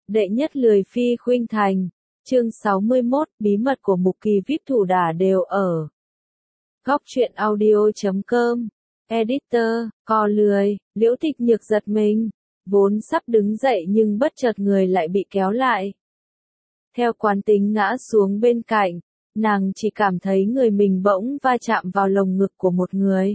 Đệ nhất lười phi khuynh thành. Chương 61, bí mật của Mục Kỳ VIP thủ đả đều ở. Góc truyện audio.com. Editor, co lười, Liễu Tịch Nhược giật mình. Vốn sắp đứng dậy nhưng bất chợt người lại bị kéo lại. Theo quán tính ngã xuống bên cạnh, nàng chỉ cảm thấy người mình bỗng va chạm vào lồng ngực của một người.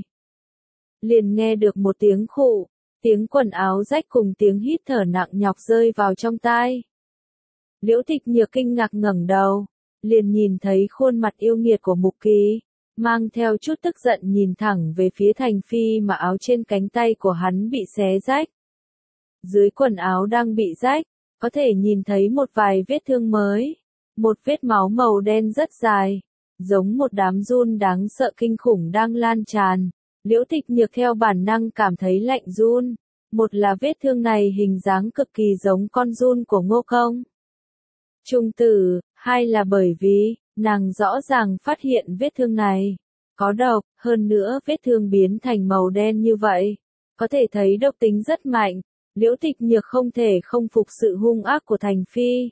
Liền nghe được một tiếng khụ, tiếng quần áo rách cùng tiếng hít thở nặng nhọc rơi vào trong tai. Liễu Tịch Nhược kinh ngạc ngẩng đầu, liền nhìn thấy khuôn mặt yêu nghiệt của Mục Kỳ, mang theo chút tức giận nhìn thẳng về phía Thành Phi mà áo trên cánh tay của hắn bị xé rách. Dưới quần áo đang bị rách, có thể nhìn thấy một vài vết thương mới, một vết máu màu đen rất dài, giống một đám giun đáng sợ kinh khủng đang lan tràn. Liễu Tịch Nhược theo bản năng cảm thấy lạnh run, một là vết thương này hình dáng cực kỳ giống con giun của Ngô Công Trung Tử, hai là bởi vì, nàng rõ ràng phát hiện vết thương này có độc, hơn nữa vết thương biến thành màu đen như vậy, có thể thấy độc tính rất mạnh. Liễu Tịch Nhược không thể không phục sự hung ác của Thành Phi.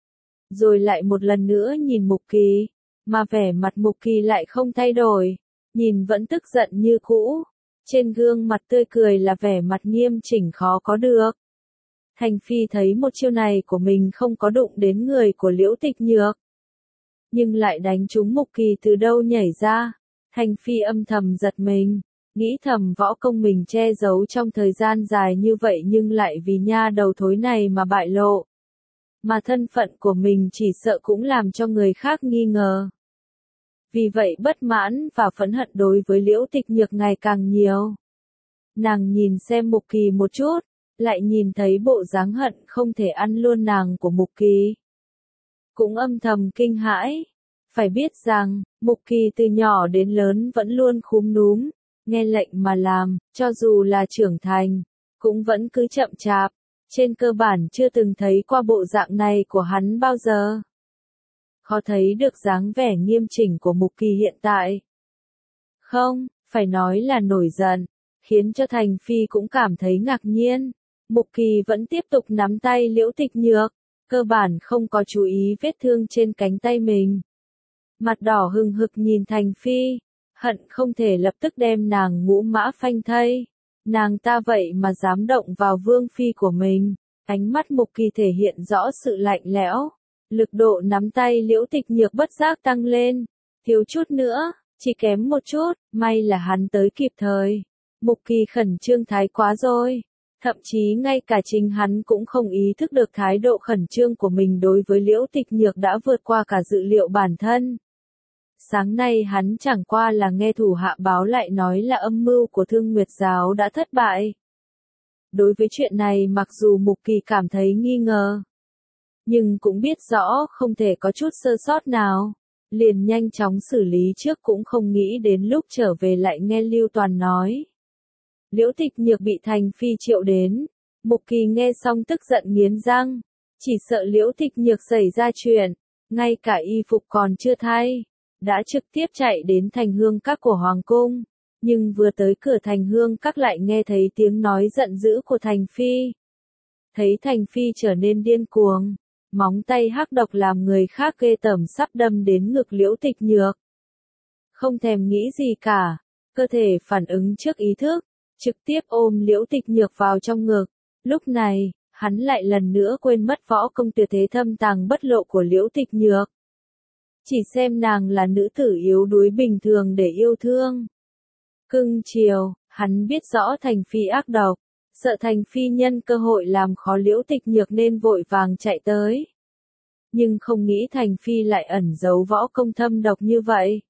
Rồi lại một lần nữa nhìn Mục Kỳ, mà vẻ mặt Mục Kỳ lại không thay đổi, nhìn vẫn tức giận như cũ, trên gương mặt tươi cười là vẻ mặt nghiêm chỉnh khó có được. Thành Phi thấy một chiêu này của mình không có đụng đến người của Liễu Tịch Nhược, nhưng lại đánh trúng Mục Kỳ từ đâu nhảy ra. Thành Phi âm thầm giật mình, nghĩ thầm võ công mình che giấu trong thời gian dài như vậy nhưng lại vì nha đầu thối này mà bại lộ. Mà thân phận của mình chỉ sợ cũng làm cho người khác nghi ngờ. Vì vậy bất mãn và phẫn hận đối với Liễu Tịch Nhược ngày càng nhiều. Nàng nhìn xem Mục Kỳ một chút, lại nhìn thấy bộ dáng hận không thể ăn luôn nàng của Mục Kỳ. Cũng âm thầm kinh hãi. Phải biết rằng, Mục Kỳ từ nhỏ đến lớn vẫn luôn khúm núm, nghe lệnh mà làm, cho dù là trưởng thành, cũng vẫn cứ chậm chạp, trên cơ bản chưa từng thấy qua bộ dạng này của hắn bao giờ. Khó thấy được dáng vẻ nghiêm chỉnh của Mục Kỳ hiện tại. Không, phải nói là nổi giận, khiến cho Thành Phi cũng cảm thấy ngạc nhiên. Mục Kỳ vẫn tiếp tục nắm tay Liễu Tịch Nhược, cơ bản không có chú ý vết thương trên cánh tay mình. Mặt đỏ hừng hực nhìn Thành Phi, hận không thể lập tức đem nàng ngũ mã phanh thây. Nàng ta vậy mà dám động vào vương phi của mình. Ánh mắt Mục Kỳ thể hiện rõ sự lạnh lẽo. Lực độ nắm tay Liễu Tịch Nhược bất giác tăng lên. Thiếu chút nữa, chỉ kém một chút, may là hắn tới kịp thời. Mục Kỳ khẩn trương thái quá rồi. Thậm chí ngay cả chính hắn cũng không ý thức được thái độ khẩn trương của mình đối với Liễu Tịch Nhược đã vượt qua cả dự liệu bản thân. Sáng nay hắn chẳng qua là nghe thủ hạ báo lại nói là âm mưu của Thương Nguyệt Giáo đã thất bại. Đối với chuyện này mặc dù Mục Kỳ cảm thấy nghi ngờ, nhưng cũng biết rõ không thể có chút sơ sót nào, liền nhanh chóng xử lý trước cũng không nghĩ đến lúc trở về lại nghe Lưu Toàn nói. Liễu Tịch Nhược bị Thành Phi triệu đến, Mục Kỳ nghe xong tức giận nghiến răng, chỉ sợ Liễu Tịch Nhược xảy ra chuyện, ngay cả y phục còn chưa thay, đã trực tiếp chạy đến Thành Hương Các của Hoàng Cung, nhưng vừa tới cửa Thành Hương Các lại nghe thấy tiếng nói giận dữ của Thành Phi. Thấy Thành Phi trở nên điên cuồng, móng tay hắc độc làm người khác ghê tởm sắp đâm đến ngực Liễu Tịch Nhược. Không thèm nghĩ gì cả, cơ thể phản ứng trước ý thức, trực tiếp ôm Liễu Tịch Nhược vào trong ngực. Lúc này, hắn lại lần nữa quên mất võ công tuyệt thế thâm tàng bất lộ của Liễu Tịch Nhược. Chỉ xem nàng là nữ tử yếu đuối bình thường để yêu thương. Cưng chiều, hắn biết rõ Thành Phi ác độc, sợ Thành Phi nhân cơ hội làm khó Liễu Tịch Nhược nên vội vàng chạy tới. Nhưng không nghĩ Thành Phi lại ẩn giấu võ công thâm độc như vậy.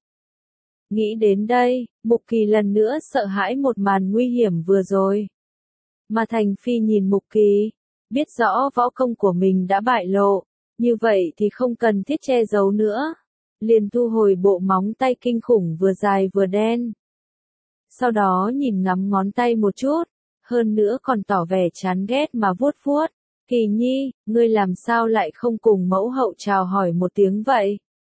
Nghĩ đến đây, Mục Kỳ lần nữa sợ hãi một màn nguy hiểm vừa rồi. Mà Thành Phi nhìn Mục Kỳ, biết rõ võ công của mình đã bại lộ, như vậy thì không cần thiết che giấu nữa. Liền thu hồi bộ móng tay kinh khủng vừa dài vừa đen. Sau đó nhìn ngắm ngón tay một chút, hơn nữa còn tỏ vẻ chán ghét mà vuốt vuốt. Kỳ nhi, ngươi làm sao lại không cùng mẫu hậu chào hỏi một tiếng vậy?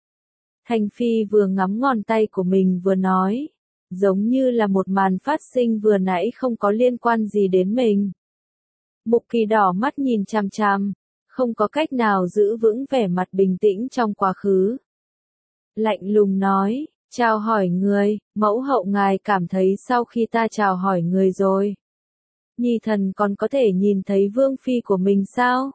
Thành Phi vừa ngắm ngón tay của mình vừa nói, giống như là một màn phát sinh vừa nãy không có liên quan gì đến mình. Mục Kỳ đỏ mắt nhìn chằm chằm, không có cách nào giữ vững vẻ mặt bình tĩnh trong quá khứ. Lạnh lùng nói, chào hỏi người, mẫu hậu ngài cảm thấy sau khi ta chào hỏi người rồi. Nhi thần còn có thể nhìn thấy vương phi của mình sao?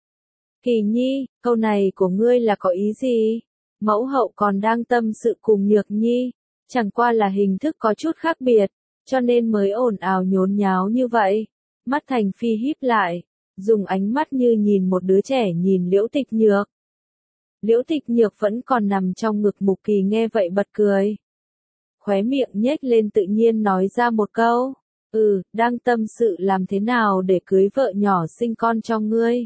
Kỳ nhi, câu này của ngươi là có ý gì? Mẫu hậu còn đang tâm sự cùng Nhược Nhi, chẳng qua là hình thức có chút khác biệt, cho nên mới ồn ào nhốn nháo như vậy. Mắt Thành Phi híp lại, dùng ánh mắt như nhìn một đứa trẻ nhìn Liễu Tịch Nhược. Liễu Tịch Nhược vẫn còn nằm trong ngực Mục Kỳ nghe vậy bật cười. Khóe miệng nhếch lên tự nhiên nói ra một câu, đang tâm sự làm thế nào để cưới vợ nhỏ sinh con cho ngươi.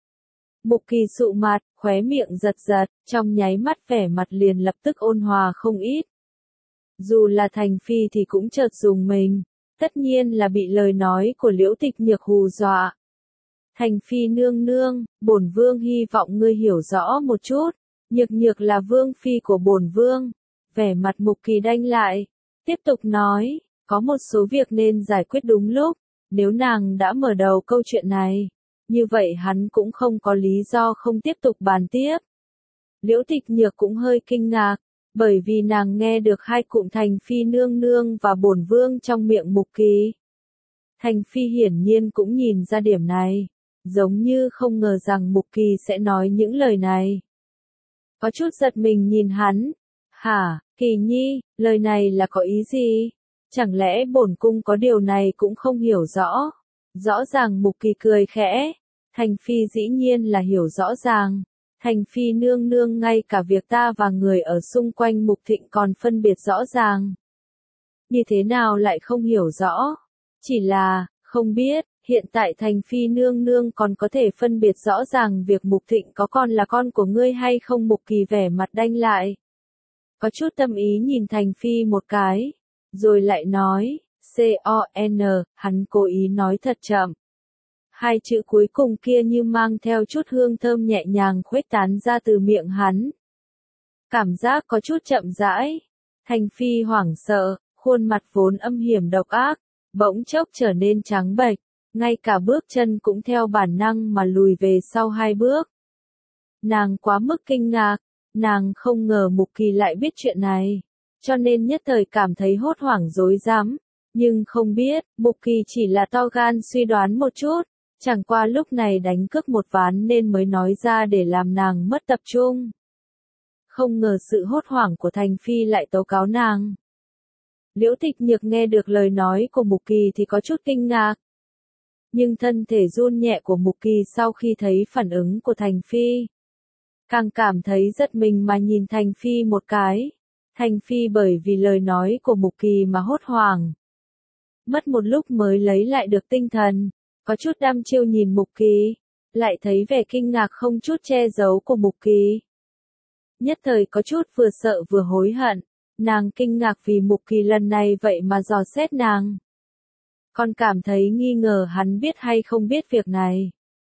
Mục Kỳ sụ mặt, khóe miệng giật giật, trong nháy mắt vẻ mặt liền lập tức ôn hòa không ít. Dù là Thành Phi thì cũng chợt dùng mình, tất nhiên là bị lời nói của Liễu Tịch Nhược hù dọa. Thành Phi nương nương, bổn vương hy vọng ngươi hiểu rõ một chút, Nhược Nhược là vương phi của bổn vương. Vẻ mặt Mục Kỳ đanh lại, tiếp tục nói, có một số việc nên giải quyết đúng lúc, nếu nàng đã mở đầu câu chuyện này, như vậy hắn cũng không có lý do không tiếp tục bàn tiếp. Liễu Tịch Nhược cũng hơi kinh ngạc, bởi vì nàng nghe được hai cụm Thành Phi nương nương và bổn vương trong miệng Mục Kỳ. Thành Phi hiển nhiên cũng nhìn ra điểm này, giống như không ngờ rằng Mục Kỳ sẽ nói những lời này. Có chút giật mình nhìn hắn, hả, Kỳ nhi, lời này là có ý gì? Chẳng lẽ bổn cung có điều này cũng không hiểu rõ? Rõ ràng Mục Kỳ cười khẽ, Thành Phi dĩ nhiên là hiểu rõ ràng. Thành Phi nương nương ngay cả việc ta và người ở xung quanh Mục Thịnh còn phân biệt rõ ràng. Như thế nào lại không hiểu rõ? Chỉ là, không biết, hiện tại Thành Phi nương nương còn có thể phân biệt rõ ràng việc Mục Thịnh có con là con của ngươi hay không? Mục Kỳ vẻ mặt đanh lại. Có chút tâm ý nhìn Thành Phi một cái, rồi lại nói, C-O-N, hắn cố ý nói thật chậm. Hai chữ cuối cùng kia như mang theo chút hương thơm nhẹ nhàng khuếch tán ra từ miệng hắn. Cảm giác có chút chậm rãi. Thành Phi hoảng sợ, khuôn mặt vốn âm hiểm độc ác, bỗng chốc trở nên trắng bệch, ngay cả bước chân cũng theo bản năng mà lùi về sau hai bước. Nàng quá mức kinh ngạc, nàng không ngờ Mục Kỳ lại biết chuyện này, cho nên nhất thời cảm thấy hốt hoảng rối rắm, nhưng không biết, Mục Kỳ chỉ là to gan suy đoán một chút. Chẳng qua lúc này đánh cược một ván nên mới nói ra để làm nàng mất tập trung. Không ngờ sự hốt hoảng của Thành Phi lại tố cáo nàng. Liễu Tịch Nhược nghe được lời nói của Mục Kỳ thì có chút kinh ngạc. Nhưng thân thể run nhẹ của Mục Kỳ sau khi thấy phản ứng của Thành Phi, càng cảm thấy giật mình mà nhìn Thành Phi một cái. Thành Phi bởi vì lời nói của Mục Kỳ mà hốt hoảng. Mất một lúc mới lấy lại được tinh thần. Có chút đăm chiêu nhìn Mục Kỳ, lại thấy vẻ kinh ngạc không chút che giấu của Mục Kỳ. Nhất thời có chút vừa sợ vừa hối hận, nàng kinh ngạc vì Mục Kỳ lần này vậy mà dò xét nàng. Còn cảm thấy nghi ngờ hắn biết hay không biết việc này.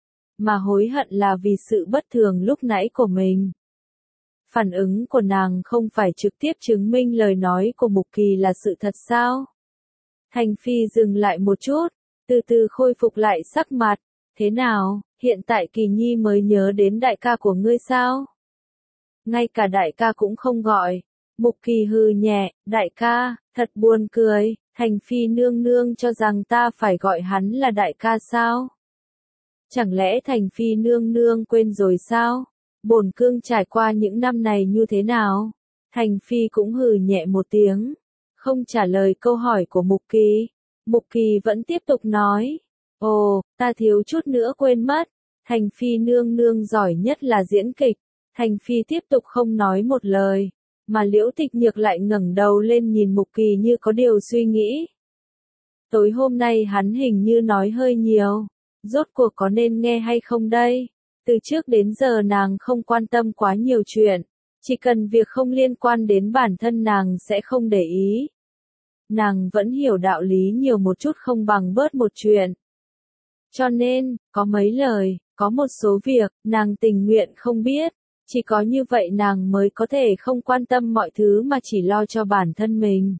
Mà hối hận là vì sự bất thường lúc nãy của mình. Phản ứng của nàng không phải trực tiếp chứng minh lời nói của Mục Kỳ là sự thật sao? Thành Phi dừng lại một chút. Từ từ khôi phục lại sắc mặt, thế nào, hiện tại Kỳ nhi mới nhớ đến đại ca của ngươi sao? Ngay cả đại ca cũng không gọi. Mục Kỳ hừ nhẹ, đại ca, thật buồn cười, Thành Phi nương nương cho rằng ta phải gọi hắn là đại ca sao? Chẳng lẽ Thành Phi nương nương quên rồi sao? Bổn cương trải qua những năm này như thế nào? Thành Phi cũng hừ nhẹ một tiếng, không trả lời câu hỏi của Mục Kỳ. Mục Kỳ vẫn tiếp tục nói, ồ, ta thiếu chút nữa quên mất, Thành Phi nương nương giỏi nhất là diễn kịch. Thành Phi tiếp tục không nói một lời, mà Liễu Tịch Nhược lại ngẩng đầu lên nhìn Mục Kỳ như có điều suy nghĩ. Tối hôm nay hắn hình như nói hơi nhiều, rốt cuộc có nên nghe hay không đây? Từ trước đến giờ nàng không quan tâm quá nhiều chuyện, chỉ cần việc không liên quan đến bản thân nàng sẽ không để ý. Nàng vẫn hiểu đạo lý nhiều một chút không bằng bớt một chuyện. Cho nên, có mấy lời, có một số việc, nàng tình nguyện không biết. Chỉ có như vậy nàng mới có thể không quan tâm mọi thứ mà chỉ lo cho bản thân mình.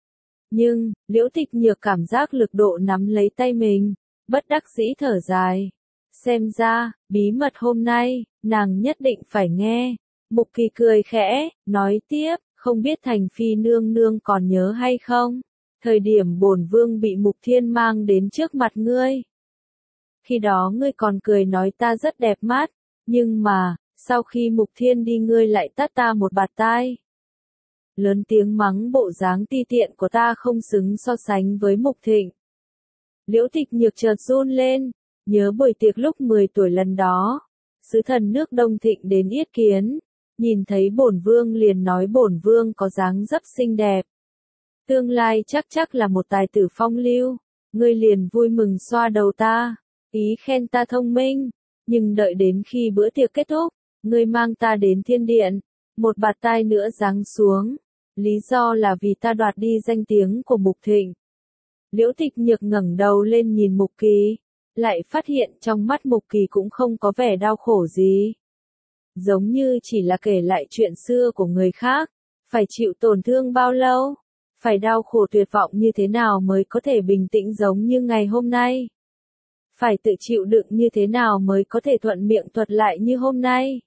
Nhưng, Liễu Tịch Nhược cảm giác lực độ nắm lấy tay mình, bất đắc dĩ thở dài. Xem ra, bí mật hôm nay, nàng nhất định phải nghe. Mục Kỳ cười khẽ, nói tiếp, không biết Thành Phi nương nương còn nhớ hay không? Thời điểm bổn vương bị Mục Thiên mang đến trước mặt ngươi. Khi đó ngươi còn cười nói ta rất đẹp mắt, nhưng mà, sau khi Mục Thiên đi ngươi lại tát ta một bạt tai. Lớn tiếng mắng bộ dáng ti tiện của ta không xứng so sánh với Mục Thịnh. Liễu Tịch Nhược chợt run lên, nhớ buổi tiệc lúc 10 tuổi lần đó, sứ thần nước Đông Thịnh đến yết kiến, nhìn thấy bổn vương liền nói bổn vương có dáng dấp xinh đẹp. Tương lai chắc là một tài tử phong lưu, ngươi liền vui mừng xoa đầu ta, ý khen ta thông minh, nhưng đợi đến khi bữa tiệc kết thúc, ngươi mang ta đến thiên điện, một bạt tai nữa giáng xuống, lý do là vì ta đoạt đi danh tiếng của Mục Thịnh. Liễu Tịch Nhược ngẩng đầu lên nhìn Mục Kỳ, lại phát hiện trong mắt Mục Kỳ cũng không có vẻ đau khổ gì. Giống như chỉ là kể lại chuyện xưa của người khác, phải chịu tổn thương bao lâu, phải đau khổ tuyệt vọng như thế nào mới có thể bình tĩnh giống như ngày hôm nay. Phải tự chịu đựng như thế nào mới có thể thuận miệng thuật lại như hôm nay.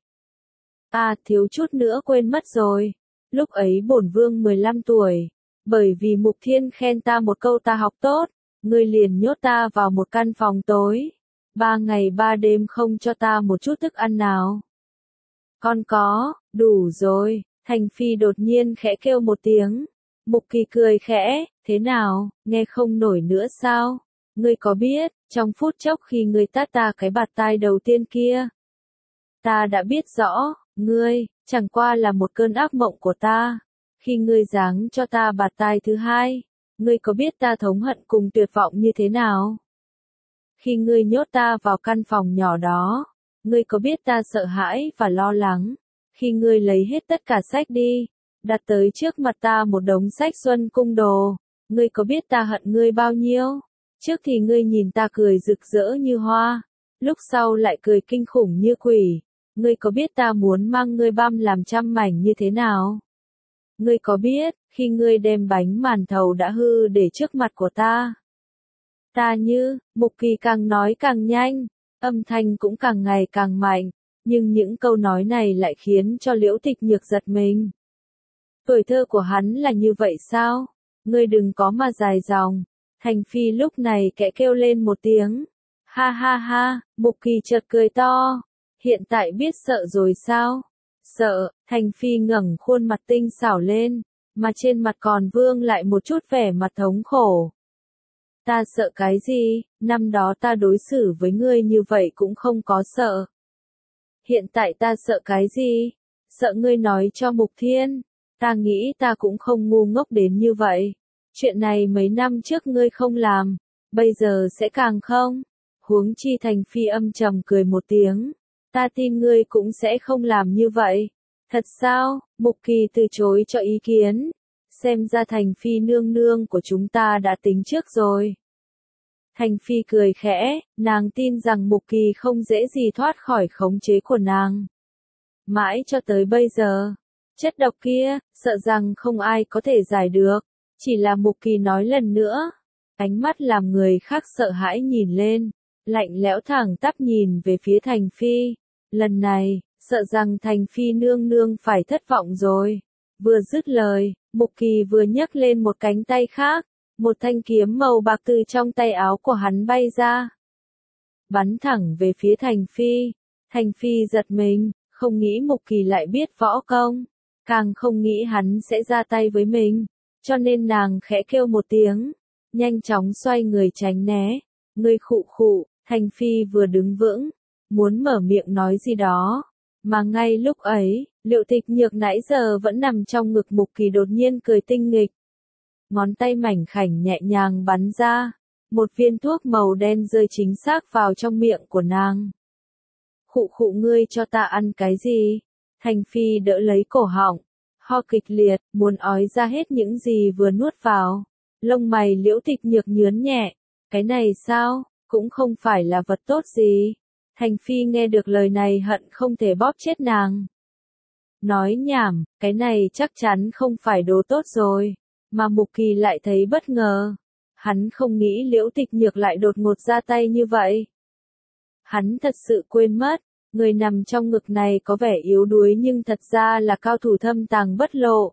À, thiếu chút nữa quên mất rồi. Lúc ấy bổn vương 15 tuổi, bởi vì Mục Thiên khen ta một câu ta học tốt, ngươi liền nhốt ta vào một căn phòng tối, 3 ngày 3 đêm không cho ta một chút thức ăn nào. Con có, đủ rồi, Thành Phi đột nhiên khẽ kêu một tiếng. Mục Kỳ cười khẽ, thế nào, nghe không nổi nữa sao? Ngươi có biết, trong phút chốc khi ngươi tát ta cái bạt tai đầu tiên kia, ta đã biết rõ, ngươi, chẳng qua là một cơn ác mộng của ta. Khi ngươi giáng cho ta bạt tai thứ hai, ngươi có biết ta thống hận cùng tuyệt vọng như thế nào? Khi ngươi nhốt ta vào căn phòng nhỏ đó, ngươi có biết ta sợ hãi và lo lắng? Khi ngươi lấy hết tất cả sách đi, đặt tới trước mặt ta một đống sách Xuân Cung Đồ, ngươi có biết ta hận ngươi bao nhiêu? Trước thì ngươi nhìn ta cười rực rỡ như hoa, lúc sau lại cười kinh khủng như quỷ. Ngươi có biết ta muốn mang ngươi băm làm trăm mảnh như thế nào? Ngươi có biết, khi ngươi đem bánh màn thầu đã hư để trước mặt của ta, ta như, Mục Kỳ càng nói càng nhanh, âm thanh cũng càng ngày càng mạnh, nhưng những câu nói này lại khiến cho Liễu Tịch Nhược giật mình. Tuổi thơ của hắn là như vậy sao? Ngươi đừng có mà dài dòng. Thành Phi lúc này kẽ kêu lên một tiếng. Ha ha ha, Mục Kỳ chợt cười to. Hiện tại biết sợ rồi sao? Sợ, Thành Phi ngẩng khuôn mặt tinh xảo lên, mà trên mặt còn vương lại một chút vẻ mặt thống khổ. Ta sợ cái gì, năm đó ta đối xử với ngươi như vậy cũng không có sợ. Hiện tại ta sợ cái gì? Sợ ngươi nói cho Mục Thiên. Ta nghĩ ta cũng không ngu ngốc đến như vậy. Chuyện này mấy năm trước ngươi không làm, bây giờ sẽ càng không. Huống chi Thành Phi âm trầm cười một tiếng. Ta tin ngươi cũng sẽ không làm như vậy. Thật sao? Mục Kỳ từ chối cho ý kiến. Xem ra Thành Phi nương nương của chúng ta đã tính trước rồi. Thành Phi cười khẽ, nàng tin rằng Mục Kỳ không dễ gì thoát khỏi khống chế của nàng. Mãi cho tới bây giờ, chất độc kia, sợ rằng không ai có thể giải được. Chỉ là Mục Kỳ nói lần nữa. Ánh mắt làm người khác sợ hãi nhìn lên, lạnh lẽo thẳng tắp nhìn về phía Thành Phi. Lần này, sợ rằng Thành Phi nương nương phải thất vọng rồi. Vừa dứt lời, Mục Kỳ vừa nhấc lên một cánh tay khác, một thanh kiếm màu bạc từ trong tay áo của hắn bay ra. Bắn thẳng về phía Thành Phi. Thành Phi giật mình, không nghĩ Mục Kỳ lại biết võ công, càng không nghĩ hắn sẽ ra tay với mình, cho nên nàng khẽ kêu một tiếng, nhanh chóng xoay người tránh né. Ngươi khụ khụ, Thành Phi vừa đứng vững, muốn mở miệng nói gì đó, mà ngay lúc ấy, Liễu Tịch Nhược nãy giờ vẫn nằm trong ngực Mục Kỳ đột nhiên cười tinh nghịch. Ngón tay mảnh khảnh nhẹ nhàng bắn ra, một viên thuốc màu đen rơi chính xác vào trong miệng của nàng. Khụ khụ, ngươi cho ta ăn cái gì? Thành Phi đỡ lấy cổ họng, ho kịch liệt, muốn ói ra hết những gì vừa nuốt vào. Lông mày Liễu Tịch Nhược nhướn nhẹ, cái này sao, cũng không phải là vật tốt gì. Thành Phi nghe được lời này hận không thể bóp chết nàng. Nói nhảm, cái này chắc chắn không phải đồ tốt rồi, mà Mục Kỳ lại thấy bất ngờ. Hắn không nghĩ Liễu Tịch Nhược lại đột ngột ra tay như vậy. Hắn thật sự quên mất, người nằm trong ngực này có vẻ yếu đuối nhưng thật ra là cao thủ thâm tàng bất lộ.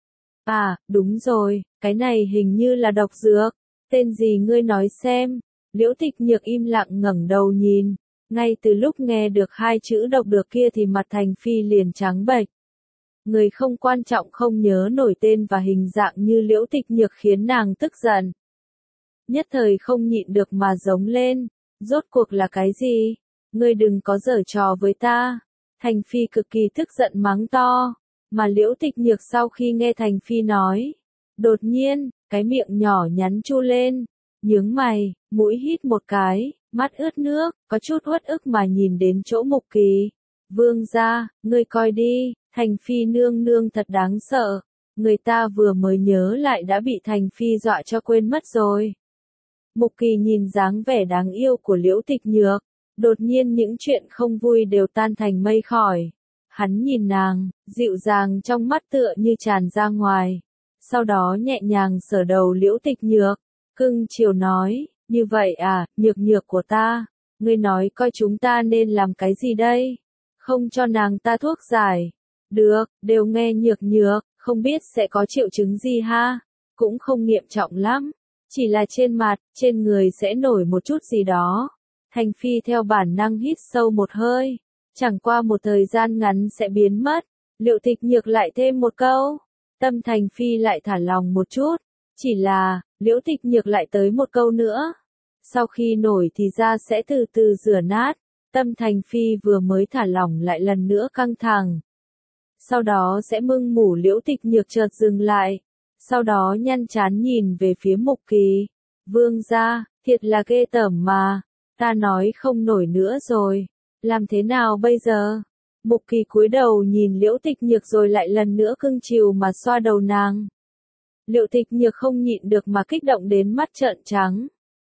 À, đúng rồi, cái này hình như là độc dược, tên gì ngươi nói xem. Liễu Tịch Nhược im lặng ngẩng đầu nhìn, ngay từ lúc nghe được hai chữ độc được kia thì mặt Thành Phi liền trắng bệch. Người không quan trọng không nhớ nổi tên và hình dạng như Liễu Tịch Nhược khiến nàng tức giận. Nhất thời không nhịn được mà giống lên, rốt cuộc là cái gì? Ngươi đừng có giở trò với ta. Thành Phi cực kỳ tức giận mắng to, mà Liễu Tịch Nhược sau khi nghe Thành Phi nói, đột nhiên, cái miệng nhỏ nhắn chu lên, nhướng mày, mũi hít một cái, mắt ướt nước, có chút uất ức mà nhìn đến chỗ Mục Kỳ. Vương gia, ngươi coi đi, Thành Phi nương nương thật đáng sợ, người ta vừa mới nhớ lại đã bị Thành Phi dọa cho quên mất rồi. Mục Kỳ nhìn dáng vẻ đáng yêu của Liễu Tịch Nhược, đột nhiên những chuyện không vui đều tan thành mây khỏi. Hắn nhìn nàng, dịu dàng trong mắt tựa như tràn ra ngoài. Sau đó nhẹ nhàng sờ đầu Liễu Tịch Nhược, cưng chiều nói, như vậy à, nhược nhược của ta, ngươi nói coi chúng ta nên làm cái gì đây? Không cho nàng ta thuốc giải. Được, đều nghe nhược nhược, không biết sẽ có triệu chứng gì ha, cũng không nghiêm trọng lắm. Chỉ là trên mặt, trên người sẽ nổi một chút gì đó. Thành Phi theo bản năng hít sâu một hơi. Chẳng qua một thời gian ngắn sẽ biến mất. Liễu Tịch Nhược lại thêm một câu. Tâm Thành Phi lại thả lòng một chút. Chỉ là, Liễu Tịch Nhược lại tới một câu nữa. Sau khi nổi thì da sẽ từ từ rửa nát. Tâm Thành Phi vừa mới thả lỏng lại lần nữa căng thẳng. Sau đó sẽ mưng mủ. Liễu Tịch Nhược chợt dừng lại. Sau đó nhăn chán nhìn về phía Mục Kỳ. Vương gia, thiệt là ghê tởm mà. Ta nói không nổi nữa rồi. Làm thế nào bây giờ? Mục Kỳ cúi đầu nhìn Liễu Tịch Nhược rồi lại lần nữa cưng chiều mà xoa đầu nàng. Liễu Tịch Nhược không nhịn được mà kích động đến mắt trợn trắng.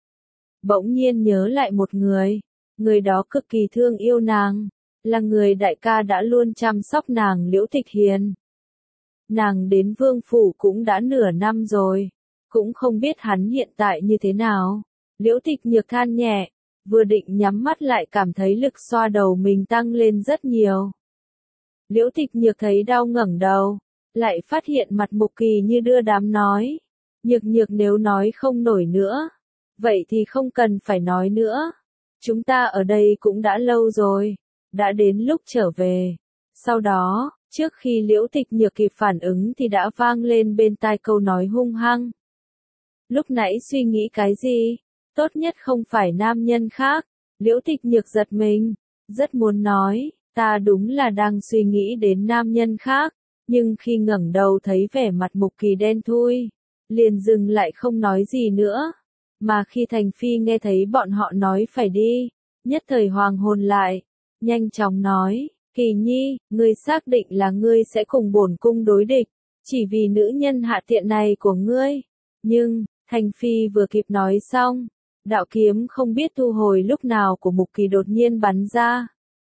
Bỗng nhiên nhớ lại một người. Người đó cực kỳ thương yêu nàng. Là người đại ca đã luôn chăm sóc nàng Liễu Tịch Hiền. Nàng đến vương phủ cũng đã nửa năm rồi, cũng không biết hắn hiện tại như thế nào. Liễu Tịch Nhược than nhẹ, vừa định nhắm mắt lại cảm thấy lực xoa đầu mình tăng lên rất nhiều. Liễu Tịch Nhược thấy đau ngẩng đầu, lại phát hiện mặt Mục Kỳ như đưa đám nói. Nhược nhược nếu nói không nổi nữa, vậy thì không cần phải nói nữa. Chúng ta ở đây cũng đã lâu rồi, đã đến lúc trở về. Sau đó, trước khi Liễu Tịch Nhược kịp phản ứng thì đã vang lên bên tai câu nói hung hăng. Lúc nãy suy nghĩ cái gì? Tốt nhất không phải nam nhân khác. Liễu Tịch Nhược giật mình, rất muốn nói, ta đúng là đang suy nghĩ đến nam nhân khác, nhưng khi ngẩng đầu thấy vẻ mặt Mục Kỳ đen thui, liền dừng lại không nói gì nữa. Mà khi Thành Phi nghe thấy bọn họ nói phải đi, nhất thời hoàng hồn lại, nhanh chóng nói. Kỳ Nhi, ngươi xác định là ngươi sẽ cùng bổn cung đối địch, chỉ vì nữ nhân hạ tiện này của ngươi. Nhưng, Thành Phi vừa kịp nói xong, đạo kiếm không biết thu hồi lúc nào của Mục Kỳ đột nhiên bắn ra.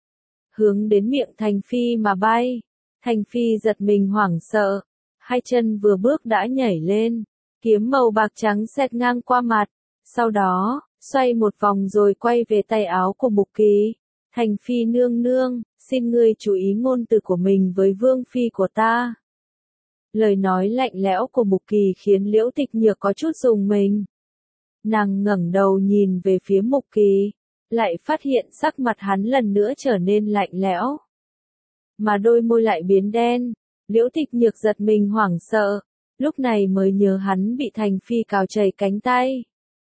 Hướng đến miệng Thành Phi mà bay. Thành Phi giật mình hoảng sợ, hai chân vừa bước đã nhảy lên, kiếm màu bạc trắng xẹt ngang qua mặt, sau đó, xoay một vòng rồi quay về tay áo của Mục Kỳ. Thành Phi nương nương, xin ngươi chú ý ngôn từ của mình với vương phi của ta. Lời nói lạnh lẽo của Mục Kỳ khiến Liễu Tịch Nhược có chút rùng mình. Nàng ngẩng đầu nhìn về phía Mục Kỳ, lại phát hiện sắc mặt hắn lần nữa trở nên lạnh lẽo. Mà đôi môi lại biến đen, Liễu Tịch Nhược giật mình hoảng sợ, lúc này mới nhớ hắn bị Thành Phi cào chảy cánh tay.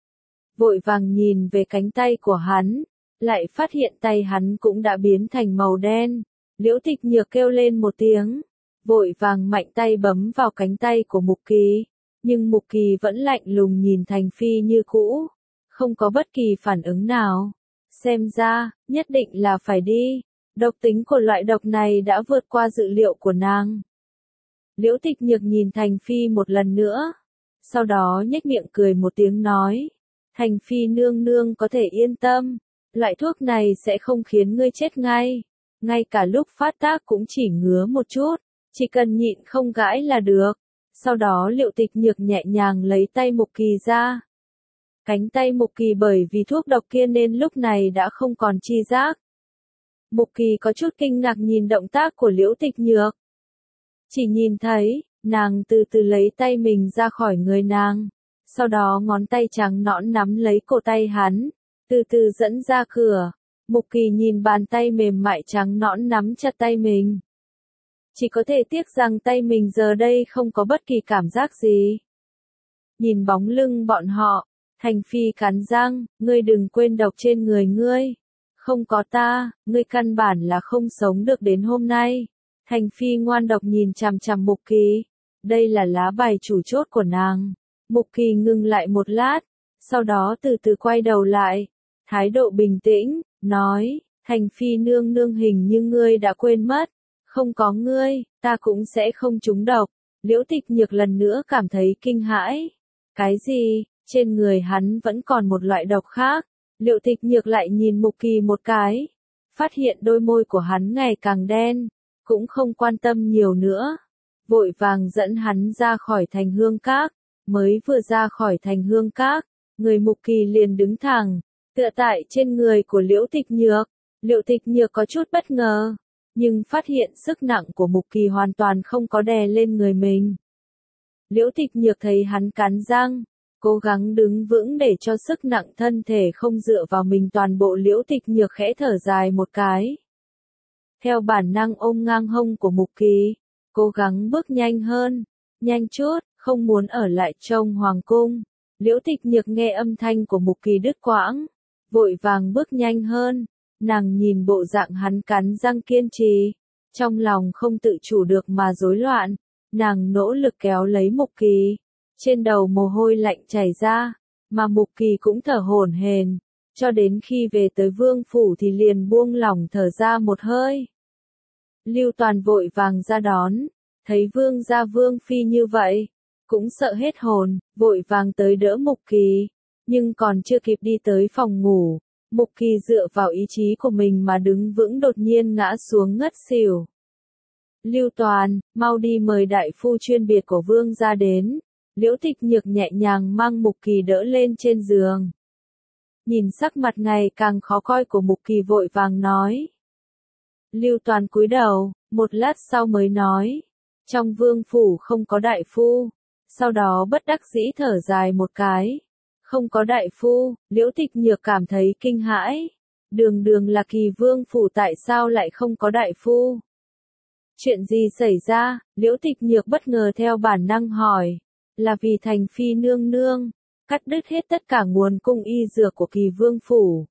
Vội vàng nhìn về cánh tay của hắn, lại phát hiện tay hắn cũng đã biến thành màu đen. Liễu Tịch Nhược kêu lên một tiếng, vội vàng mạnh tay bấm vào cánh tay của Mục Kỳ, nhưng Mục Kỳ vẫn lạnh lùng nhìn Thành Phi như cũ, không có bất kỳ phản ứng nào. Xem ra, nhất định là phải đi, độc tính của loại độc này đã vượt qua dự liệu của nàng. Liễu Tịch Nhược nhìn Thành Phi một lần nữa, sau đó nhếch miệng cười một tiếng nói, Thành Phi nương nương có thể yên tâm. Loại thuốc này sẽ không khiến ngươi chết ngay. Ngay cả lúc phát tác cũng chỉ ngứa một chút. Chỉ cần nhịn không gãi là được. Sau đó Liễu Tịch Nhược nhẹ nhàng lấy tay Mục Kỳ ra. Cánh tay Mục Kỳ bởi vì thuốc độc kia nên lúc này đã không còn chi giác. Mục Kỳ có chút kinh ngạc nhìn động tác của Liễu Tịch Nhược. Chỉ nhìn thấy, nàng từ từ lấy tay mình ra khỏi người nàng. Sau đó ngón tay trắng nõn nắm lấy cổ tay hắn, từ từ dẫn ra cửa. Mục Kỳ nhìn bàn tay mềm mại trắng nõn nắm chặt tay mình. Chỉ có thể tiếc rằng tay mình giờ đây không có bất kỳ cảm giác gì. Nhìn bóng lưng bọn họ, Thành Phi cắn răng, ngươi đừng quên độc trên người ngươi. Không có ta, ngươi căn bản là không sống được đến hôm nay. Thành Phi ngoan độc nhìn chằm chằm Mục Kỳ. Đây là lá bài chủ chốt của nàng. Mục Kỳ ngừng lại một lát, sau đó từ từ quay đầu lại. Thái độ bình tĩnh, nói, Thành Phi nương nương hình như ngươi đã quên mất. Không có ngươi, ta cũng sẽ không trúng độc. Liễu Tịch Nhược lần nữa cảm thấy kinh hãi. Cái gì, trên người hắn vẫn còn một loại độc khác. Liễu Tịch Nhược lại nhìn Mục Kỳ một cái. Phát hiện đôi môi của hắn ngày càng đen. Cũng không quan tâm nhiều nữa. Vội vàng dẫn hắn ra khỏi Thành Hương Các. Mới vừa ra khỏi Thành Hương Các, người Mục Kỳ liền đứng thẳng, tựa tại trên người của Liễu Tịch Nhược. Liễu Tịch Nhược có chút bất ngờ, nhưng phát hiện sức nặng của Mục Kỳ hoàn toàn không có đè lên người mình. Liễu Tịch Nhược thấy hắn cắn răng, cố gắng đứng vững để cho sức nặng thân thể không dựa vào mình, toàn bộ Liễu Tịch Nhược khẽ thở dài một cái. Theo bản năng ôm ngang hông của Mục Kỳ, cố gắng bước nhanh hơn, nhanh chút, không muốn ở lại trong hoàng cung. Liễu Tịch Nhược nghe âm thanh của Mục Kỳ đứt quãng, vội vàng bước nhanh hơn. Nàng nhìn bộ dạng hắn cắn răng kiên trì, trong lòng không tự chủ được mà rối loạn. Nàng nỗ lực kéo lấy Mục Kỳ, trên đầu mồ hôi lạnh chảy ra, mà Mục Kỳ cũng thở hổn hển, cho đến khi về tới vương phủ thì liền buông lỏng thở ra một hơi. Lưu Toàn vội vàng ra đón, thấy vương gia vương phi như vậy, cũng sợ hết hồn, vội vàng tới đỡ Mục Kỳ, nhưng còn chưa kịp đi tới phòng ngủ, Mục Kỳ dựa vào ý chí của mình mà đứng vững đột nhiên ngã xuống ngất xỉu. Lưu Toàn, mau đi mời đại phu chuyên biệt của vương gia đến. Liễu Tịch Nhược nhẹ nhàng mang Mục Kỳ đỡ lên trên giường. Nhìn sắc mặt ngày càng khó coi của Mục Kỳ vội vàng nói. Lưu Toàn cúi đầu, một lát sau mới nói, trong vương phủ không có đại phu. Sau đó bất đắc dĩ thở dài một cái. Không có đại phu, Liễu Tịch Nhược cảm thấy kinh hãi. Đường đường là Kỳ vương phủ tại sao lại không có đại phu? Chuyện gì xảy ra? Liễu Tịch Nhược bất ngờ theo bản năng hỏi. Là vì Thành Phi nương nương cắt đứt hết tất cả nguồn cung y dược của Kỳ vương phủ.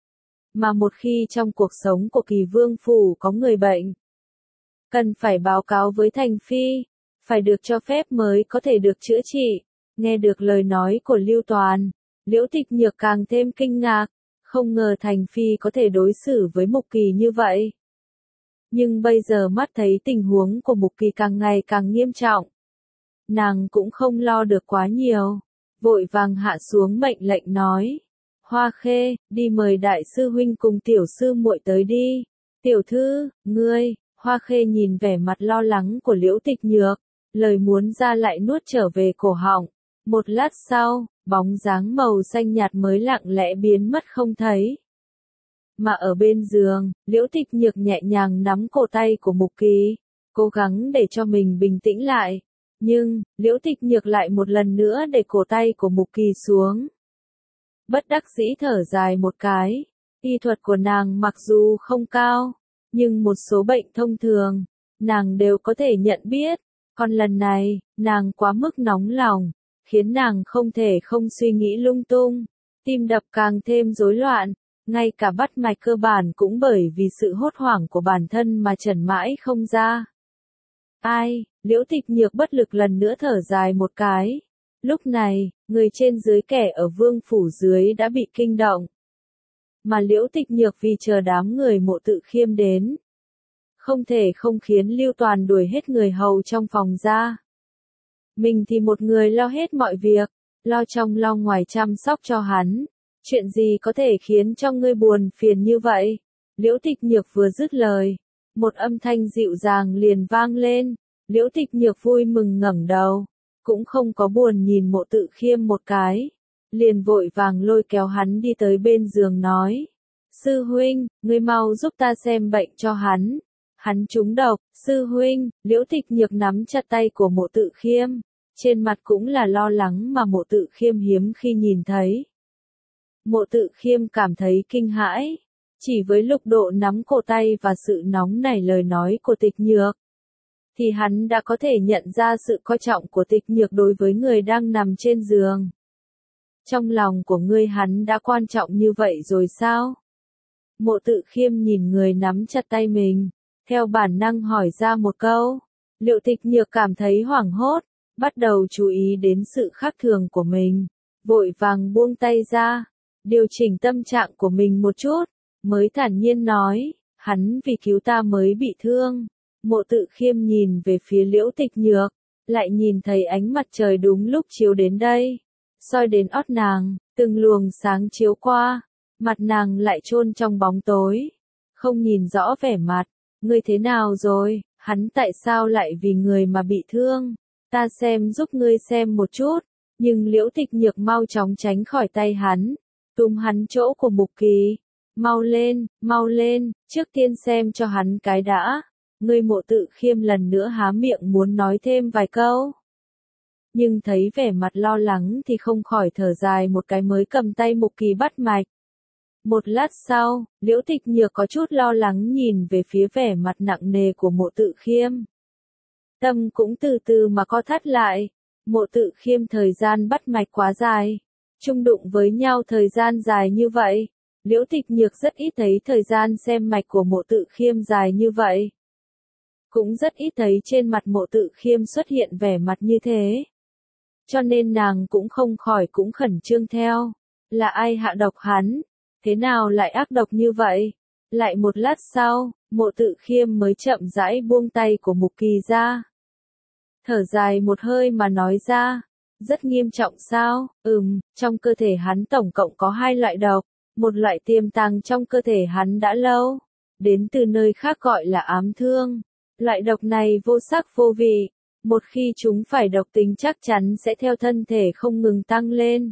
Mà một khi trong cuộc sống của Kỳ vương phủ có người bệnh, cần phải báo cáo với Thành Phi, phải được cho phép mới có thể được chữa trị. Nghe được lời nói của Lưu Toàn, Liễu Tịch Nhược càng thêm kinh ngạc, không ngờ Thành Phi có thể đối xử với Mục Kỳ như vậy. Nhưng bây giờ mắt thấy tình huống của Mục Kỳ càng ngày càng nghiêm trọng, nàng cũng không lo được quá nhiều, vội vàng hạ xuống mệnh lệnh nói. Hoa Khê, đi mời đại sư huynh cùng tiểu sư muội tới đi. Tiểu thư, ngươi, Hoa Khê nhìn vẻ mặt lo lắng của Liễu Tịch Nhược, lời muốn ra lại nuốt trở về cổ họng. Một lát sau, bóng dáng màu xanh nhạt mới lặng lẽ biến mất không thấy. Mà ở bên giường, Liễu Tịch Nhược nhẹ nhàng nắm cổ tay của Mục Kỳ, cố gắng để cho mình bình tĩnh lại. Nhưng, Liễu Tịch Nhược lại một lần nữa để cổ tay của Mục Kỳ xuống. Bất đắc dĩ thở dài một cái, y thuật của nàng mặc dù không cao, nhưng một số bệnh thông thường, nàng đều có thể nhận biết. Còn lần này, nàng quá mức nóng lòng, khiến nàng không thể không suy nghĩ lung tung, tim đập càng thêm rối loạn, ngay cả bắt mạch cơ bản cũng bởi vì sự hốt hoảng của bản thân mà trần mãi không ra. Ai, Liễu Tịch Nhược bất lực lần nữa thở dài một cái. Lúc này, người trên dưới kẻ ở vương phủ dưới đã bị kinh động. Mà Liễu Tịch Nhược vì chờ đám người Mộ Tự Khiêm đến, không thể không khiến Lưu Toàn đuổi hết người hầu trong phòng ra. Mình thì một người lo hết mọi việc, lo trong lo ngoài chăm sóc cho hắn. Chuyện gì có thể khiến cho ngươi buồn phiền như vậy? Liễu Tịch Nhược vừa dứt lời, một âm thanh dịu dàng liền vang lên. Liễu Tịch Nhược vui mừng ngẩng đầu, cũng không có buồn nhìn Mộ Tự Khiêm một cái, liền vội vàng lôi kéo hắn đi tới bên giường nói. Sư huynh, ngươi mau giúp ta xem bệnh cho hắn. Hắn trúng độc, sư huynh. Liễu Tịch Nhược nắm chặt tay của Mộ Tự Khiêm, trên mặt cũng là lo lắng mà Mộ Tự Khiêm hiếm khi nhìn thấy. Mộ Tự Khiêm cảm thấy kinh hãi, chỉ với lục độ nắm cổ tay và sự nóng nảy lời nói của Tịch Nhược, thì hắn đã có thể nhận ra sự coi trọng của Tịch Nhược đối với người đang nằm trên giường. Trong lòng của ngươi hắn đã quan trọng như vậy rồi sao? Mộ Tự Khiêm nhìn người nắm chặt tay mình, theo bản năng hỏi ra một câu. Liễu Tịch Nhược cảm thấy hoảng hốt, bắt đầu chú ý đến sự khác thường của mình, vội vàng buông tay ra, điều chỉnh tâm trạng của mình một chút, mới thản nhiên nói, hắn vì cứu ta mới bị thương. Mộ Tự Khiêm nhìn về phía Liễu Tịch Nhược, lại nhìn thấy ánh mặt trời đúng lúc chiếu đến đây, soi đến ót nàng, từng luồng sáng chiếu qua, mặt nàng lại chôn trong bóng tối, không nhìn rõ vẻ mặt. Ngươi thế nào rồi, hắn tại sao lại vì người mà bị thương? Ta xem giúp ngươi xem một chút. Nhưng Liễu Tịch Nhược mau chóng tránh khỏi tay hắn, túm hắn chỗ của Mục Kỳ. Mau lên, trước tiên xem cho hắn cái đã. Ngươi. Mộ Tự Khiêm lần nữa há miệng muốn nói thêm vài câu, nhưng thấy vẻ mặt lo lắng thì không khỏi thở dài một cái mới cầm tay Mục Kỳ bắt mạch. Một lát sau, Liễu Tịch Nhược có chút lo lắng nhìn về phía vẻ mặt nặng nề của Mộ Tự Khiêm. Tâm cũng từ từ mà co thắt lại. Mộ Tự Khiêm thời gian bắt mạch quá dài, chung đụng với nhau thời gian dài như vậy, Liễu Tịch Nhược rất ít thấy thời gian xem mạch của Mộ Tự Khiêm dài như vậy. Cũng rất ít thấy trên mặt Mộ Tự Khiêm xuất hiện vẻ mặt như thế. Cho nên nàng cũng không khỏi cũng khẩn trương theo. Là ai hạ độc hắn? Thế nào lại ác độc như vậy? Lại một lát sau, Mộ Tự Khiêm mới chậm rãi buông tay của Mục Kỳ ra. Thở dài một hơi mà nói ra, rất nghiêm trọng sao? Trong cơ thể hắn tổng cộng có 2 loại độc, một loại tiềm tàng trong cơ thể hắn đã lâu, đến từ nơi khác gọi là ám thương. Loại độc này vô sắc vô vị, một khi chúng phải độc tính chắc chắn sẽ theo thân thể không ngừng tăng lên.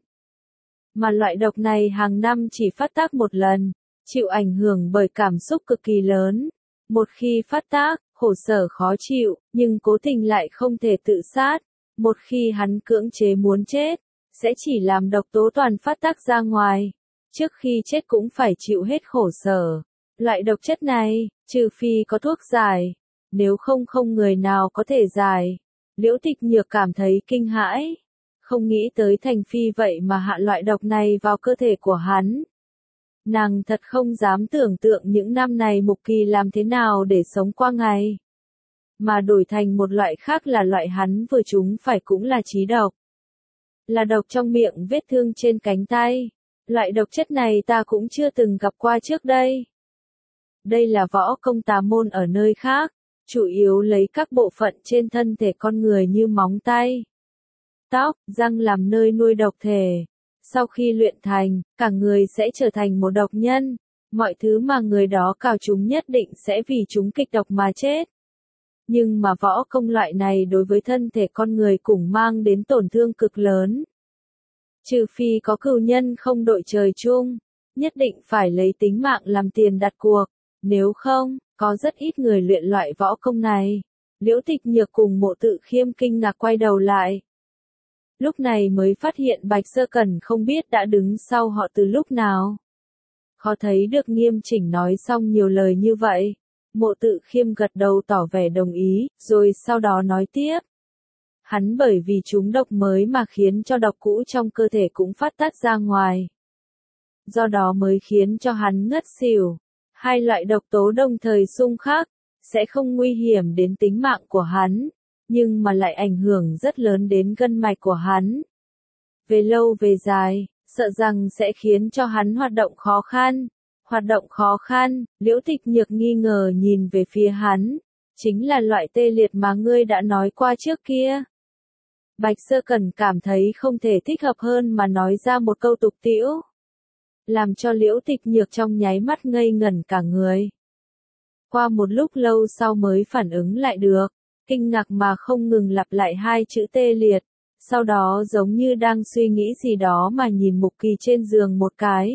Mà loại độc này hàng năm chỉ phát tác một lần, chịu ảnh hưởng bởi cảm xúc cực kỳ lớn. Một khi phát tác, khổ sở khó chịu, nhưng cố tình lại không thể tự sát. Một khi hắn cưỡng chế muốn chết, sẽ chỉ làm độc tố toàn phát tác ra ngoài. Trước khi chết cũng phải chịu hết khổ sở. Loại độc chất này, trừ phi có thuốc giải, nếu không không người nào có thể giải. Liễu Tịch Nhược cảm thấy kinh hãi, không nghĩ tới Thành Phi vậy mà hạ loại độc này vào cơ thể của hắn. Nàng thật không dám tưởng tượng những năm này Mục Kỳ làm thế nào để sống qua ngày. Mà đổi thành một loại khác là loại hắn vừa trúng phải cũng là chí độc. Là độc trong miệng vết thương trên cánh tay. Loại độc chất này ta cũng chưa từng gặp qua trước đây. Đây là võ công tà môn ở nơi khác, chủ yếu lấy các bộ phận trên thân thể con người như móng tay, tóc, răng làm nơi nuôi độc thể. Sau khi luyện thành, cả người sẽ trở thành một độc nhân. Mọi thứ mà người đó cào trúng nhất định sẽ vì chúng kịch độc mà chết. Nhưng mà võ công loại này đối với thân thể con người cũng mang đến tổn thương cực lớn. Trừ phi có cừu nhân không đội trời chung, nhất định phải lấy tính mạng làm tiền đặt cuộc. Nếu không, có rất ít người luyện loại võ công này. Liễu Tịch Nhược cùng Mộ Tự Khiêm kinh ngạc quay đầu lại. Lúc này mới phát hiện Bạch Sơ Cẩn không biết đã đứng sau họ từ lúc nào. Khó thấy được nghiêm chỉnh nói xong nhiều lời như vậy. Mộ Tự Khiêm gật đầu tỏ vẻ đồng ý, rồi sau đó nói tiếp. Hắn bởi vì chúng độc mới mà khiến cho độc cũ trong cơ thể cũng phát tác ra ngoài. Do đó mới khiến cho hắn ngất xỉu. 2 loại độc tố đồng thời xung khắc, sẽ không nguy hiểm đến tính mạng của hắn, nhưng mà lại ảnh hưởng rất lớn đến gân mạch của hắn. Về lâu về dài, sợ rằng sẽ khiến cho hắn hoạt động khó khăn. Hoạt động khó khăn, Liễu Tịch Nhược nghi ngờ nhìn về phía hắn, chính là loại tê liệt mà ngươi đã nói qua trước kia. Bạch Sơ Cẩn cảm thấy không thể thích hợp hơn mà nói ra một câu tục tĩu, làm cho Liễu Tịch Nhược trong nháy mắt ngây ngẩn cả người. Qua một lúc lâu sau mới phản ứng lại được, kinh ngạc mà không ngừng lặp lại 2 chữ tê liệt, Sau đó giống như đang suy nghĩ gì đó mà nhìn Mục Kỳ trên giường một cái.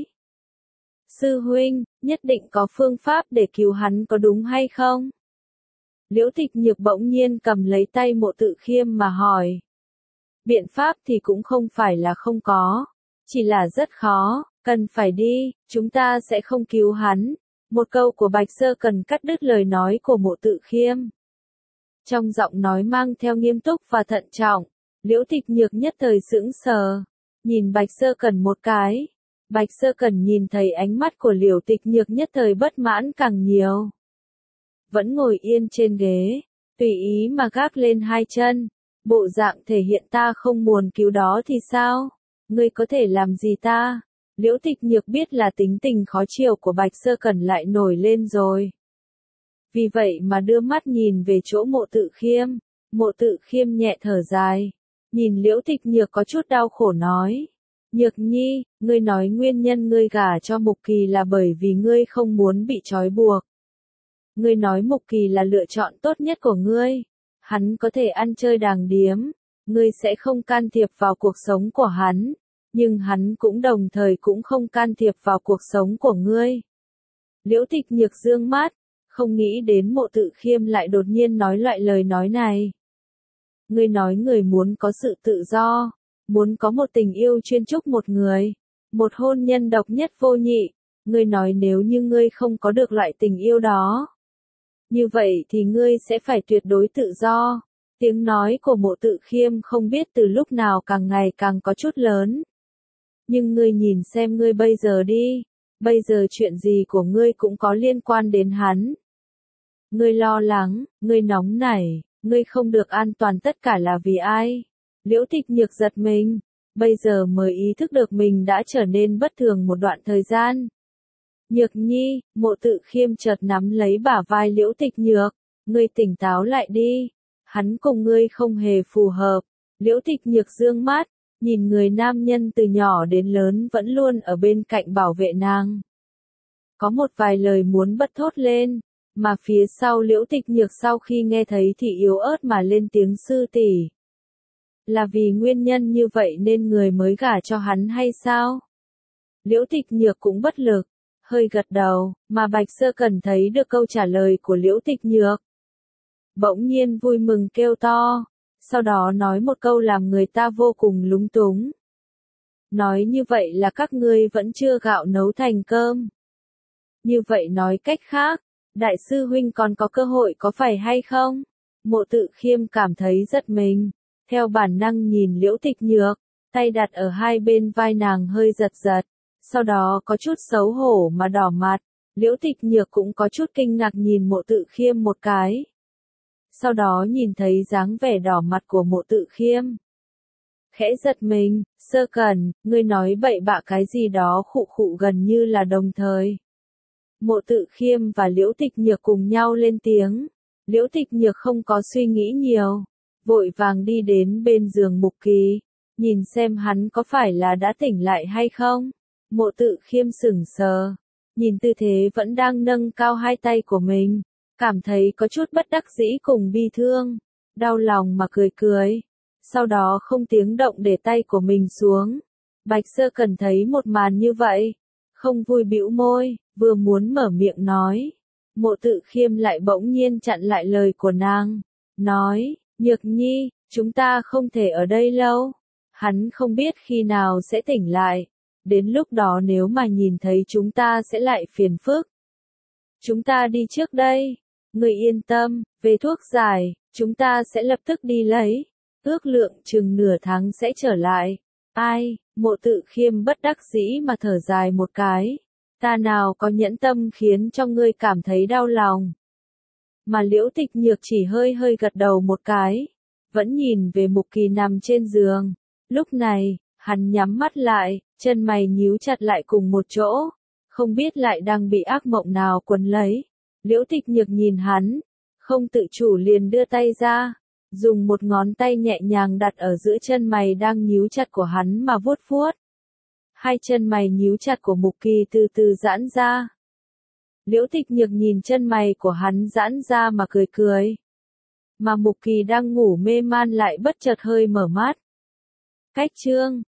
Sư huynh, nhất định có phương pháp để cứu hắn có đúng hay không? Liễu Tịch Nhược bỗng nhiên cầm lấy tay Mộ Tự Khiêm mà hỏi. Biện pháp thì cũng không phải là không có, chỉ là rất khó, cần phải đi, chúng ta sẽ không cứu hắn. Một câu của Bạch Sơ Cần cắt đứt lời nói của Mộ Tự Khiêm. Trong giọng nói mang theo nghiêm túc và thận trọng, Liễu Tịch Nhược nhất thời sững sờ, nhìn Bạch Sơ Cần một cái. Bạch Sơ Cần nhìn thấy ánh mắt của Liễu Tịch Nhược nhất thời bất mãn càng nhiều. Vẫn ngồi yên trên ghế, tùy ý mà gác lên hai chân, bộ dạng thể hiện ta không muốn cứu đó thì sao? Ngươi có thể làm gì ta? Liễu Tịch Nhược biết là tính tình khó chịu của Bạch Sơ Cần lại nổi lên rồi. Vì vậy mà đưa mắt nhìn về chỗ Mộ Tự Khiêm. Mộ Tự Khiêm nhẹ thở dài, nhìn Liễu Tịch Nhược có chút đau khổ nói. Nhược nhi, ngươi nói nguyên nhân ngươi gả cho Mục Kỳ là bởi vì ngươi không muốn bị trói buộc. Ngươi nói Mục Kỳ là lựa chọn tốt nhất của ngươi. Hắn có thể ăn chơi đàng điếm, ngươi sẽ không can thiệp vào cuộc sống của hắn, nhưng hắn cũng đồng thời cũng không can thiệp vào cuộc sống của ngươi. Liễu Tịch Nhược dương mắt, không nghĩ đến Mộ Tự Khiêm lại đột nhiên nói loại lời nói này. Ngươi nói người muốn có sự tự do, muốn có một tình yêu chuyên chúc một người, một hôn nhân độc nhất vô nhị, ngươi nói nếu như ngươi không có được loại tình yêu đó, như vậy thì ngươi sẽ phải tuyệt đối tự do. Tiếng nói của Mộ Tự Khiêm không biết từ lúc nào càng ngày càng có chút lớn. Nhưng ngươi nhìn xem ngươi bây giờ đi, bây giờ chuyện gì của ngươi cũng có liên quan đến hắn. Ngươi lo lắng, ngươi nóng nảy, ngươi không được an toàn tất cả là vì ai? Liễu Tịch Nhược giật mình, bây giờ mới ý thức được mình đã trở nên bất thường một đoạn thời gian. Nhược nhi, Mộ Tự Khiêm chợt nắm lấy bả vai Liễu Tịch Nhược, ngươi tỉnh táo lại đi, hắn cùng ngươi không hề phù hợp. Liễu Tịch Nhược dương mắt, nhìn người nam nhân từ nhỏ đến lớn vẫn luôn ở bên cạnh bảo vệ nàng. Có một vài lời muốn bật thốt lên, mà phía sau Liễu Tịch Nhược sau khi nghe thấy thì yếu ớt mà lên tiếng sư tỷ. Là vì nguyên nhân như vậy nên người mới gả cho hắn hay sao? Liễu Tịch Nhược cũng bất lực, hơi gật đầu, mà Bạch Sơ Cần thấy được câu trả lời của Liễu Tịch Nhược. Bỗng nhiên vui mừng kêu to, sau đó nói một câu làm người ta vô cùng lúng túng. Nói như vậy là các ngươi vẫn chưa gạo nấu thành cơm. Như vậy nói cách khác, đại sư huynh còn có cơ hội có phải hay không? Mộ Tự Khiêm cảm thấy giật mình, theo bản năng nhìn Liễu Tịch Nhược, tay đặt ở hai bên vai nàng hơi giật giật, sau đó có chút xấu hổ mà đỏ mặt. Liễu Tịch Nhược cũng có chút kinh ngạc nhìn Mộ Tự Khiêm một cái. Sau đó nhìn thấy dáng vẻ đỏ mặt của Mộ Tự Khiêm. Khẽ giật mình, Sơ Cần, ngươi nói bậy bạ cái gì đó khụ khụ gần như là đồng thời. Mộ Tự Khiêm và Liễu Tịch Nhược cùng nhau lên tiếng. Liễu Tịch Nhược không có suy nghĩ nhiều, vội vàng đi đến bên giường Mục Kỳ, nhìn xem hắn có phải là đã tỉnh lại hay không. Mộ Tự Khiêm sững sờ, nhìn tư thế vẫn đang nâng cao hai tay của mình, cảm thấy có chút bất đắc dĩ cùng bi thương, đau lòng mà cười cười, sau đó không tiếng động để tay của mình xuống. Bạch Sơ Cần thấy một màn như vậy, không vui bĩu môi, vừa muốn mở miệng nói. Mộ Tự Khiêm lại bỗng nhiên chặn lại lời của nàng, nói, Nhược nhi, chúng ta không thể ở đây lâu, hắn không biết khi nào sẽ tỉnh lại, đến lúc đó nếu mà nhìn thấy chúng ta sẽ lại phiền phức. Chúng ta đi trước đây, người yên tâm, về thuốc giải, chúng ta sẽ lập tức đi lấy, ước lượng chừng nửa tháng sẽ trở lại. Ai, Mộ Tự Khiêm bất đắc dĩ mà thở dài một cái. Ta nào có nhẫn tâm khiến cho ngươi cảm thấy đau lòng. Mà Liễu Tịch Nhược chỉ hơi hơi gật đầu một cái, vẫn nhìn về Mục Kỳ nằm trên giường. Lúc này, hắn nhắm mắt lại, chân mày nhíu chặt lại cùng một chỗ, không biết lại đang bị ác mộng nào quấn lấy. Liễu Tịch Nhược nhìn hắn, không tự chủ liền đưa tay ra, dùng một ngón tay nhẹ nhàng đặt ở giữa chân mày đang nhíu chặt của hắn mà vuốt vuốt. Hai chân mày nhíu chặt của Mục Kỳ từ từ giãn ra. Liễu Tịch Nhược nhìn chân mày của hắn giãn ra mà cười cười. Mà Mục Kỳ đang ngủ mê man lại bất chợt hơi mở mắt. Cách chương